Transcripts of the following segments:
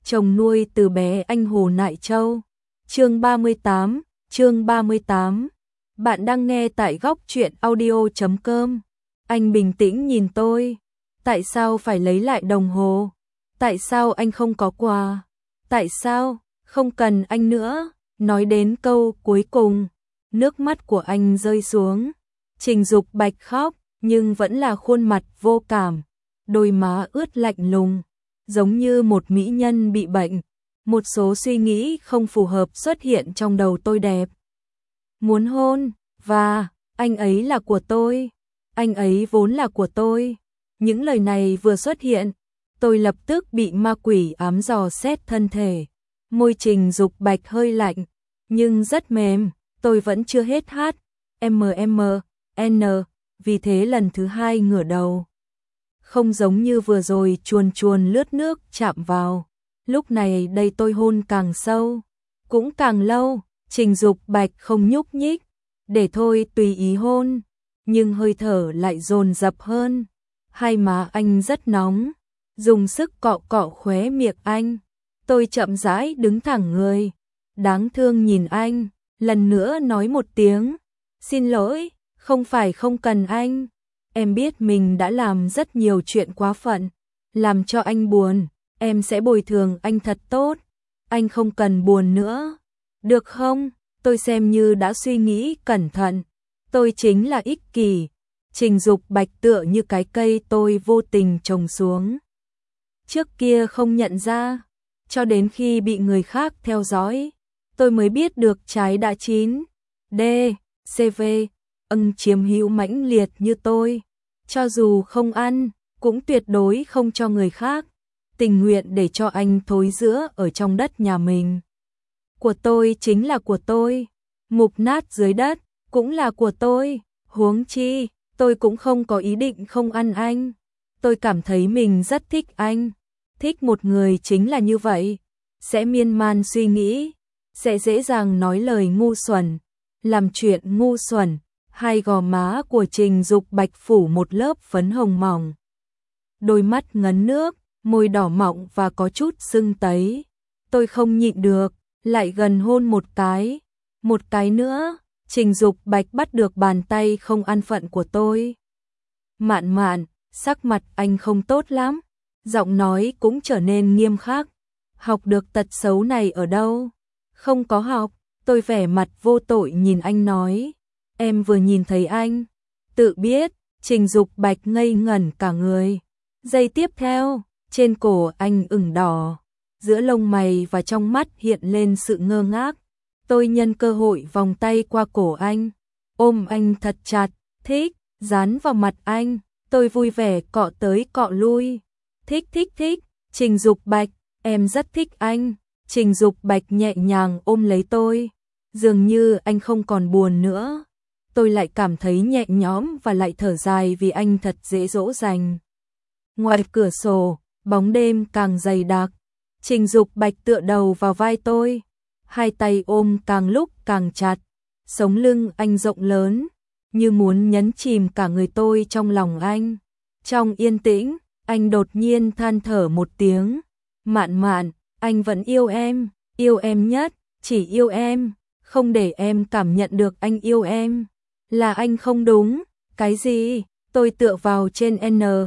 chồng nuôi từ bé anh Hồ Nại Châu. Chương 38. Bạn đang nghe tại góc truyện audio.com. Anh bình tĩnh nhìn tôi. Tại sao phải lấy lại đồng hồ? Tại sao anh không có quà? Tại sao không cần anh nữa? Nói đến câu cuối cùng, nước mắt của anh rơi xuống. Trình Dục Bạch khóc, nhưng vẫn là khuôn mặt vô cảm, đôi má ướt lạnh lùng, giống như một mỹ nhân bị bệnh. Một số suy nghĩ không phù hợp xuất hiện trong đầu tôi đẹp. Muốn hôn, và anh ấy là của tôi, anh ấy vốn là của tôi. Những lời này vừa xuất hiện, tôi lập tức bị ma quỷ ám dò xét thân thể. Môi Trình Dục Bạch hơi lạnh, nhưng rất mềm, tôi vẫn chưa hết hát. N, vì thế lần thứ hai ngửa đầu. Không giống như vừa rồi chuồn chuồn lướt nước chạm vào. Lúc này đây tôi hôn càng sâu, cũng càng lâu. Trình Dục Bạch không nhúc nhích, để thôi tùy ý hôn, nhưng hơi thở lại dồn dập hơn. Hai má anh rất nóng, dùng sức cọ cọ khóe miệng anh. Tôi chậm rãi đứng thẳng người, đáng thương nhìn anh, lần nữa nói một tiếng, xin lỗi, không phải không cần anh. Em biết mình đã làm rất nhiều chuyện quá phận, làm cho anh buồn, em sẽ bồi thường anh thật tốt. Anh không cần buồn nữa, được không? Tôi xem như đã suy nghĩ cẩn thận. Tôi chính là ích kỷ. Trình Dục Bạch tựa như cái cây tôi vô tình trồng xuống. Trước kia không nhận ra, cho đến khi bị người khác theo dõi, tôi mới biết được trái đã chín. CV, chiếm hữu mãnh liệt như tôi, cho dù không ăn, cũng tuyệt đối không cho người khác, tình nguyện để cho anh thối rữa ở trong đất nhà mình. Của tôi chính là của tôi, mục nát dưới đất cũng là của tôi, huống chi, tôi cũng không có ý định không ăn anh. Tôi cảm thấy mình rất thích anh, thích một người chính là như vậy, sẽ miên man suy nghĩ, sẽ dễ dàng nói lời ngu xuẩn, làm chuyện ngu xuẩn. Hai gò má của Trình Dục Bạch phủ một lớp phấn hồng mỏng. Đôi mắt ngấn nước, môi đỏ mọng và có chút sưng tấy. Tôi không nhịn được, lại gần hôn một cái. Một cái nữa, Trình Dục Bạch bắt được bàn tay không an phận của tôi. Mạn Mạn, sắc mặt anh không tốt lắm. Giọng nói cũng trở nên nghiêm khắc. Học được tật xấu này ở đâu? Không có học. Tôi vẻ mặt vô tội nhìn anh nói. Em vừa nhìn thấy anh, tự biết. Trình Dục Bạch ngây ngẩn cả người. Giây tiếp theo, trên cổ anh ửng đỏ, giữa lông mày và trong mắt hiện lên sự ngơ ngác. Tôi nhân cơ hội vòng tay qua cổ anh, ôm anh thật chặt, thích, dán vào mặt anh. Tôi vui vẻ cọ tới cọ lui. Thích. Trình Dục Bạch, em rất thích anh. Trình Dục Bạch nhẹ nhàng ôm lấy tôi, dường như anh không còn buồn nữa. Tôi lại cảm thấy nhẹ nhõm và lại thở dài vì anh thật dễ dỗ dành. Ngoài cửa sổ, bóng đêm càng dày đặc. Trình Dục Bạch tựa đầu vào vai tôi, hai tay ôm càng lúc càng chặt. Sống lưng anh rộng lớn, như muốn nhấn chìm cả người tôi trong lòng anh. Trong yên tĩnh, anh đột nhiên than thở một tiếng. Mạn Mạn, anh vẫn yêu em nhất, chỉ yêu em, không để em cảm nhận được anh yêu em. Là anh không đúng. Cái gì? Tôi tựa vào trên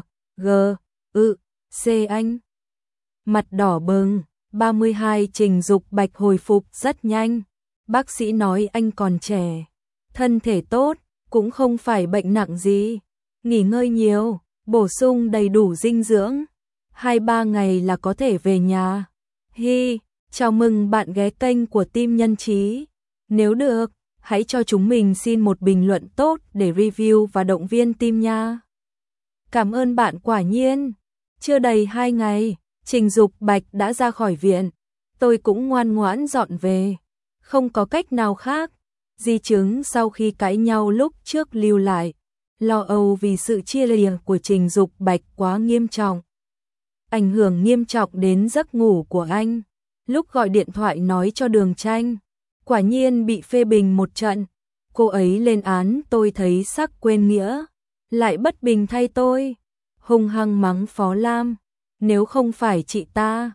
C anh. Mặt đỏ bừng. 32. Trình Dục Bạch hồi phục rất nhanh. Bác sĩ nói anh còn trẻ, thân thể tốt, cũng không phải bệnh nặng gì. Nghỉ ngơi nhiều, bổ sung đầy đủ dinh dưỡng, 2-3 ngày là có thể về nhà. Chào mừng bạn ghé kênh của Team Nhân Trí. Nếu được, hãy cho chúng mình xin một bình luận tốt để review và động viên team nha. Cảm ơn bạn. Quả nhiên, chưa đầy 2 ngày, Trình Dục Bạch đã ra khỏi viện. Tôi cũng ngoan ngoãn dọn về. Không có cách nào khác. Di chứng sau khi cãi nhau lúc trước lưu lại. Lo âu vì sự chia lìa của Trình Dục Bạch quá nghiêm trọng. Ảnh hưởng nghiêm trọng đến giấc ngủ của anh. Lúc gọi điện thoại nói cho Đường Tranh, quả nhiên bị phê bình một trận. Cô ấy lên án tôi thấy sắc quên nghĩa, lại bất bình thay tôi, hung hăng mắng Phó Lam. Nếu không phải chị ta,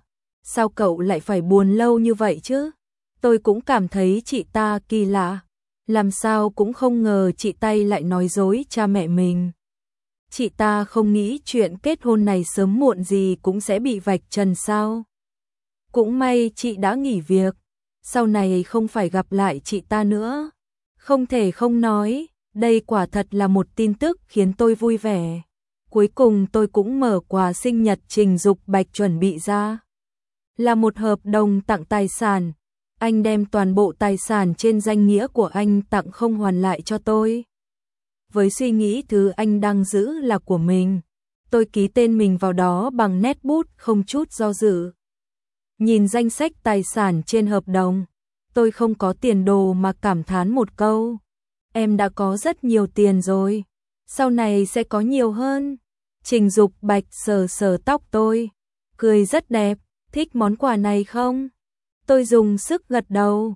Sao cậu lại phải buồn lâu như vậy chứ? Tôi cũng cảm thấy chị ta kỳ lạ. Làm sao cũng không ngờ chị tay lại nói dối cha mẹ mình. Chị ta không nghĩ chuyện kết hôn này sớm muộn gì cũng sẽ bị vạch trần sao? Cũng may chị đã nghỉ việc, sau này không phải gặp lại chị ta nữa. Không thể không nói, đây quả thật là một tin tức khiến tôi vui vẻ. Cuối cùng tôi cũng mở quà sinh nhật Trình Dục Bạch chuẩn bị ra. Là một hợp đồng tặng tài sản. Anh đem toàn bộ tài sản trên danh nghĩa của anh tặng không hoàn lại cho tôi. Với suy nghĩ thứ anh đang giữ là của mình, tôi ký tên mình vào đó bằng nét bút không chút do dự. Nhìn danh sách tài sản trên hợp đồng, tôi không có tiền đồ mà cảm thán một câu. Em đã có rất nhiều tiền rồi, sau này sẽ có nhiều hơn. Trình Dục Bạch sờ sờ tóc tôi, cười rất đẹp, thích món quà này không? Tôi dùng sức gật đầu,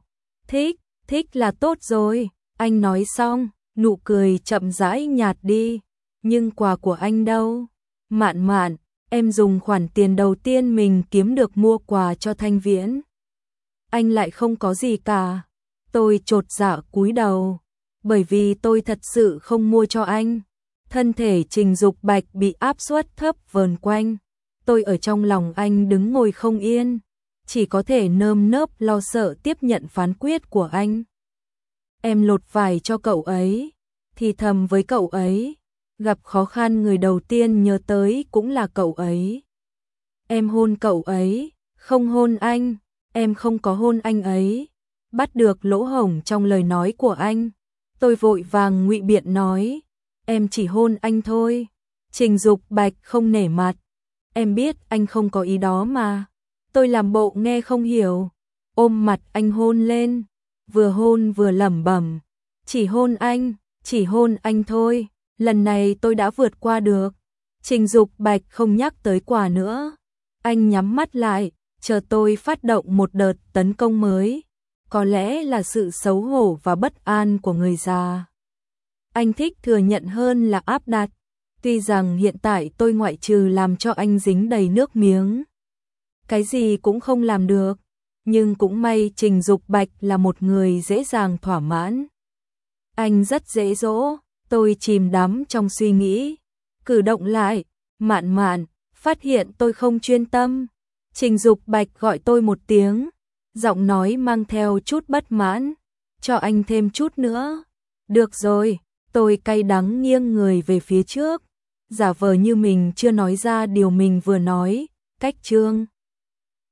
thích là tốt rồi. Anh nói xong, nụ cười chậm rãi nhạt đi. Nhưng quà của anh đâu? Mạn Mạn, em dùng khoản tiền đầu tiên mình kiếm được mua quà cho Thanh Viễn. Anh lại không có gì cả. Tôi chột dạ cúi đầu, bởi vì tôi thật sự không mua cho anh. Thân thể Trình Dục Bạch bị áp suất thấp vờn quanh. Tôi ở trong lòng anh đứng ngồi không yên, chỉ có thể nơm nớp lo sợ tiếp nhận phán quyết của anh. Em lột vải cho cậu ấy, thì thầm với cậu ấy, gặp khó khăn người đầu tiên nhớ tới cũng là cậu ấy. Em hôn cậu ấy, không hôn anh, em không có hôn anh ấy. Bắt được lỗ hổng trong lời nói của anh, tôi vội vàng ngụy biện nói, em chỉ hôn anh thôi. Trình Dục Bạch không nể mặt, em biết anh không có ý đó mà. Tôi làm bộ nghe không hiểu, ôm mặt anh hôn lên, vừa hôn vừa lẩm bẩm, chỉ hôn anh thôi, lần này tôi đã vượt qua được. Trình Dục Bạch không nhắc tới quà nữa, anh nhắm mắt lại, chờ tôi phát động một đợt tấn công mới, có lẽ là sự xấu hổ và bất an của người già. Anh thích thừa nhận hơn là áp đặt, tuy rằng hiện tại tôi ngoại trừ làm cho anh dính đầy nước miếng, cái gì cũng không làm được, nhưng cũng may Trình Dục Bạch là một người dễ dàng thỏa mãn. Anh rất dễ dỗ, tôi chìm đắm trong suy nghĩ, cử động lại, Mạn Mạn, phát hiện tôi không chuyên tâm. Trình Dục Bạch gọi tôi một tiếng, giọng nói mang theo chút bất mãn, cho anh thêm chút nữa. Được rồi, tôi cay đắng nghiêng người về phía trước, giả vờ như mình chưa nói ra điều mình vừa nói, cách chương.